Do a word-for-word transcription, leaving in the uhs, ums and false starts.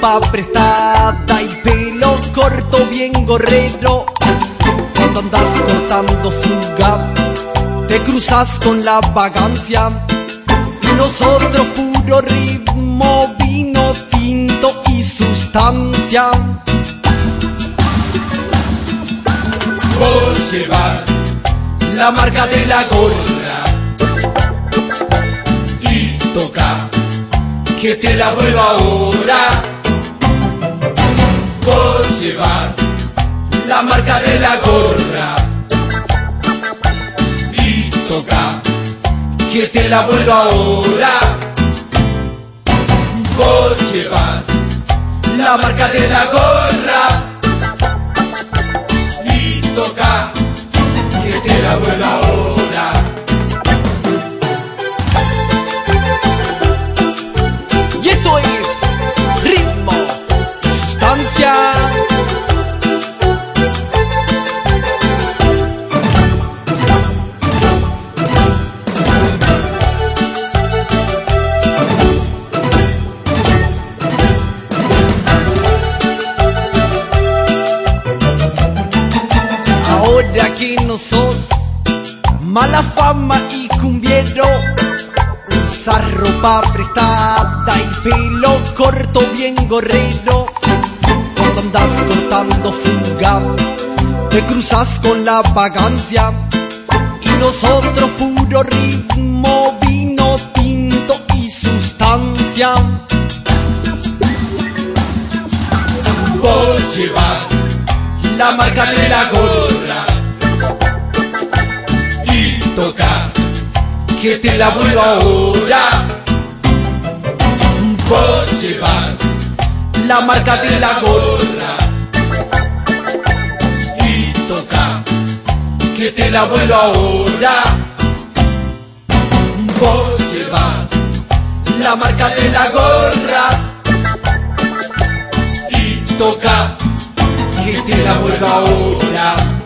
ropa prestada y pelo corto bien gorrero. Cuando andas cortando fuga, te cruzas con la vagancia. Y nosotros puro ritmo, vino tinto y sustancia. Vos llevas la marca de la gorra y toca que te la vuelvo ahora. Vos llevas la marca de la gorra y toca que te la vuelvo ahora. Vos llevas la marca de la gorra y toca que te la vuelvo ahora. Y esto es ritmo, sustancia. Ahora que no sos mala fama y cumbiero, usar ropa prestada y pelo corto bien gorrero. Cuando andas cortando fuga, te cruzas con la vagancia. Y nosotros puro ritmo, vino tinto y sustancia. Vos llevas la marca de la gorra y toca que te la vuelvo ahora. Vos llevas la marca de la gorra y toca que te la vuelvo ahora. Vos llevas la marca de la gorra y toca que te la vuelvo ahora.